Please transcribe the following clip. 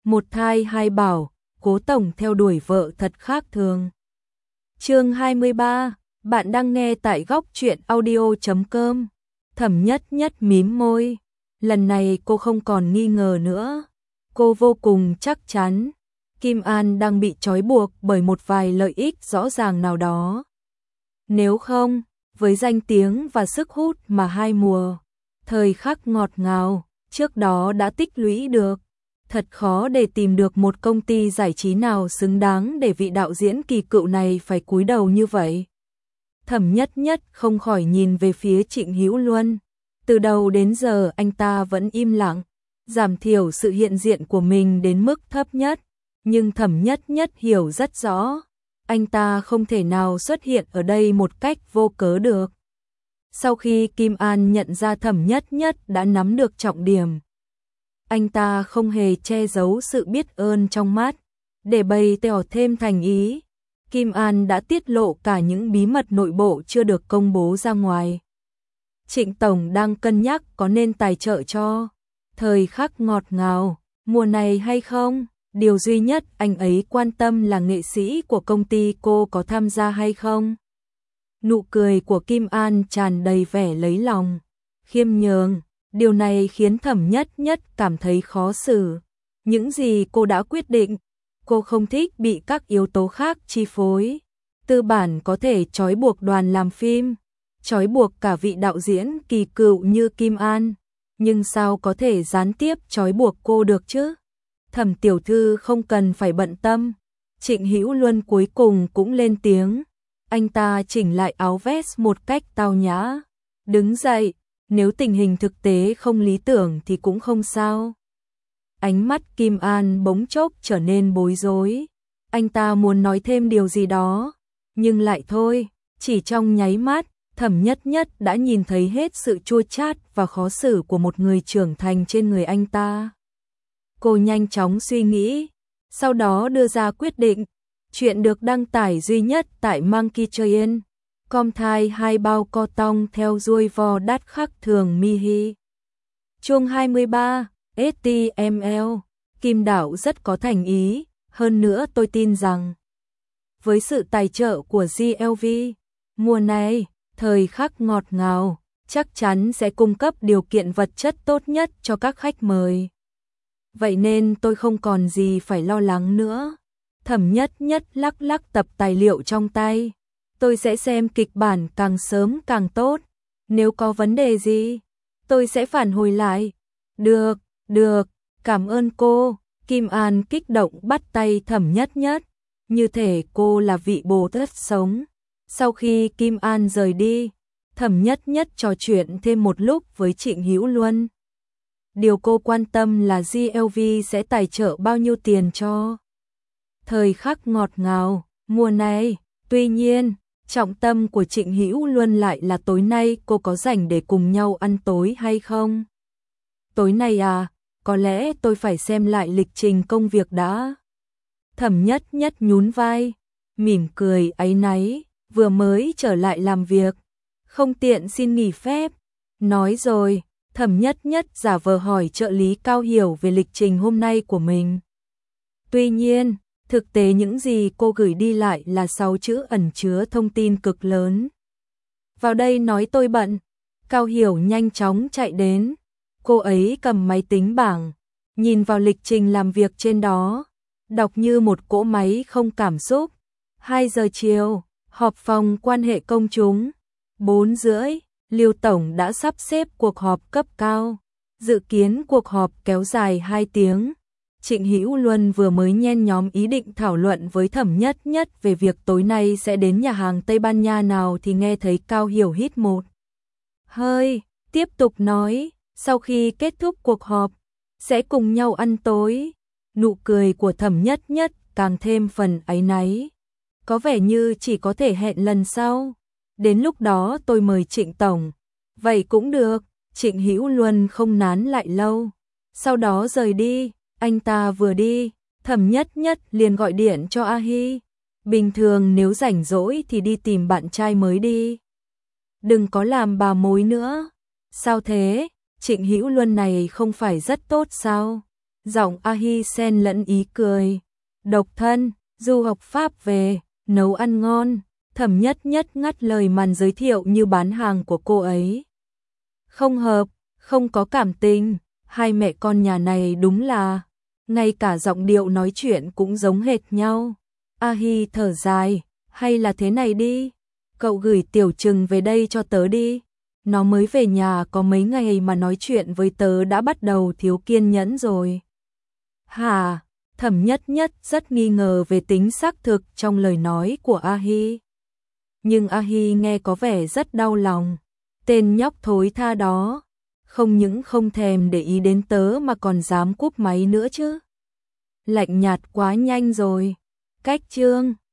một thai hai bảo, Cố tổng theo đuổi vợ thật khác thường. Chương 23, bạn đang nghe tại góc truyện audio.com. Thẩm Nhất Nhất mím môi, lần này cô không còn nghi ngờ nữa. Cô vô cùng chắc chắn, Kim An đang bị trói buộc bởi một vài lợi ích rõ ràng nào đó. Nếu không, với danh tiếng và sức hút mà hai mùa, thời khắc ngọt ngào, trước đó đã tích lũy được, thật khó để tìm được một công ty giải trí nào xứng đáng để vị đạo diễn kỳ cựu này phải cúi đầu như vậy. Thẩm Nhất Nhất không khỏi nhìn về phía Trịnh Hữu Luân. Từ đầu đến giờ anh ta vẫn im lặng, giảm thiểu sự hiện diện của mình đến mức thấp nhất. Nhưng Thẩm Nhất Nhất hiểu rất rõ, anh ta không thể nào xuất hiện ở đây một cách vô cớ được. Sau khi Kim An nhận ra Thẩm Nhất Nhất đã nắm được trọng điểm, anh ta không hề che giấu sự biết ơn trong mắt, để bày tỏ thêm thành ý. Kim An đã tiết lộ cả những bí mật nội bộ chưa được công bố ra ngoài. Trịnh tổng đang cân nhắc có nên tài trợ cho thời khắc ngọt ngào mùa này hay không. Điều duy nhất anh ấy quan tâm là nghệ sĩ của công ty cô có tham gia hay không. Nụ cười của Kim An tràn đầy vẻ lấy lòng, khiêm nhường. Điều này khiến Thẩm Nhất Nhất cảm thấy khó xử. Những gì cô đã quyết định, cô không thích bị các yếu tố khác chi phối. Tư bản có thể trói buộc đoàn làm phim, trói buộc cả vị đạo diễn kỳ cựu như Kim An, nhưng sao có thể gián tiếp trói buộc cô được chứ? Thẩm tiểu thư không cần phải bận tâm. Trịnh Hữu Luân cuối cùng cũng lên tiếng. Anh ta chỉnh lại áo vest một cách tao nhã, đứng dậy. Nếu tình hình thực tế không lý tưởng thì cũng không sao. Ánh mắt Kim An bỗng chốc trở nên bối rối. Anh ta muốn nói thêm điều gì đó, nhưng lại thôi. Chỉ trong nháy mắt, Thẩm Nhất Nhất đã nhìn thấy hết sự chua chát và khó xử của một người trưởng thành trên người anh ta. Cô nhanh chóng suy nghĩ, sau đó đưa ra quyết định. Chuyện được đăng tải duy nhất tại Monkey Train. Com thai hai bao co tong theo ruồi vò đắt khắc thường mi hi. Chương 23, STML. Kim Đạo rất có thành ý, hơn nữa tôi tin rằng với sự tài trợ của GLV, mùa này, thời khắc ngọt ngào, chắc chắn sẽ cung cấp điều kiện vật chất tốt nhất cho các khách mời. Vậy nên tôi không còn gì phải lo lắng nữa. Thẩm Nhất Nhất lắc lắc tập tài liệu trong tay. Tôi sẽ xem kịch bản càng sớm càng tốt. Nếu có vấn đề gì, tôi sẽ phản hồi lại. Được, cảm ơn cô. Kim An kích động bắt tay Thẩm Nhất Nhất, như thể cô là vị Bồ Tát sống. Sau khi Kim An rời đi, Thẩm Nhất Nhất trò chuyện thêm một lúc với Trịnh Hữu Luân. Điều cô quan tâm là GLV sẽ tài trợ bao nhiêu tiền cho thời khắc ngọt ngào mùa này. Tuy nhiên, trọng tâm của Trịnh Hữu Luân lại là tối nay cô có rảnh để cùng nhau ăn tối hay không? Tối nay à, có lẽ tôi phải xem lại lịch trình công việc đã. Thẩm Nhất Nhất nhún vai, mỉm cười áy náy, vừa mới trở lại làm việc, không tiện xin nghỉ phép. Nói rồi, Thẩm Nhất Nhất giả vờ hỏi trợ lý Cao Hiểu về lịch trình hôm nay của mình. Tuy nhiên, thực tế những gì cô gửi đi lại là 6 chữ ẩn chứa thông tin cực lớn. Vào đây nói tôi bận. Cao Hiểu nhanh chóng chạy đến. Cô ấy cầm máy tính bảng, nhìn vào lịch trình làm việc trên đó, đọc như một cỗ máy không cảm xúc. 2 giờ chiều, họp phòng quan hệ công chúng. 4 rưỡi, Lưu Tổng đã sắp xếp cuộc họp cấp cao. Dự kiến cuộc họp kéo dài 2 tiếng. Trịnh Hữu Luân vừa mới nhen nhóm ý định thảo luận với Thẩm Nhất Nhất về việc tối nay sẽ đến nhà hàng Tây Ban Nha nào thì nghe thấy Cao Hiểu hít một hơi, tiếp tục nói, sau khi kết thúc cuộc họp, sẽ cùng nhau ăn tối. Nụ cười của Thẩm Nhất Nhất càng thêm phần áy náy. Có vẻ như chỉ có thể hẹn lần sau. Đến lúc đó tôi mời Trịnh Tổng. Vậy cũng được. Trịnh Hữu Luân không nán lại lâu, sau đó rời đi. Anh ta vừa đi, Thẩm Nhất Nhất liền gọi điện cho A Hi. Bình thường nếu rảnh rỗi thì đi tìm bạn trai mới đi. Đừng có làm bà mối nữa. Sao thế? Trịnh Hữu Luân này không phải rất tốt sao? Giọng A Hi xen lẫn ý cười. Độc thân, du học Pháp về, nấu ăn ngon. Thẩm Nhất Nhất ngắt lời màn giới thiệu như bán hàng của cô ấy. Không hợp, không có cảm tình, hai mẹ con nhà này đúng là, ngay cả giọng điệu nói chuyện cũng giống hệt nhau. A Hi thở dài, hay là thế này đi, cậu gửi Tiểu Trừng về đây cho tớ đi. Nó mới về nhà có mấy ngày mà nói chuyện với tớ đã bắt đầu thiếu kiên nhẫn rồi. Hả? Thẩm Nhất Nhất rất nghi ngờ về tính xác thực trong lời nói của A Hi. Nhưng A Hi nghe có vẻ rất đau lòng. Tên nhóc thối tha đó, không những không thèm để ý đến tớ mà còn dám cúp máy nữa chứ. Lạnh nhạt quá nhanh rồi. Cách chương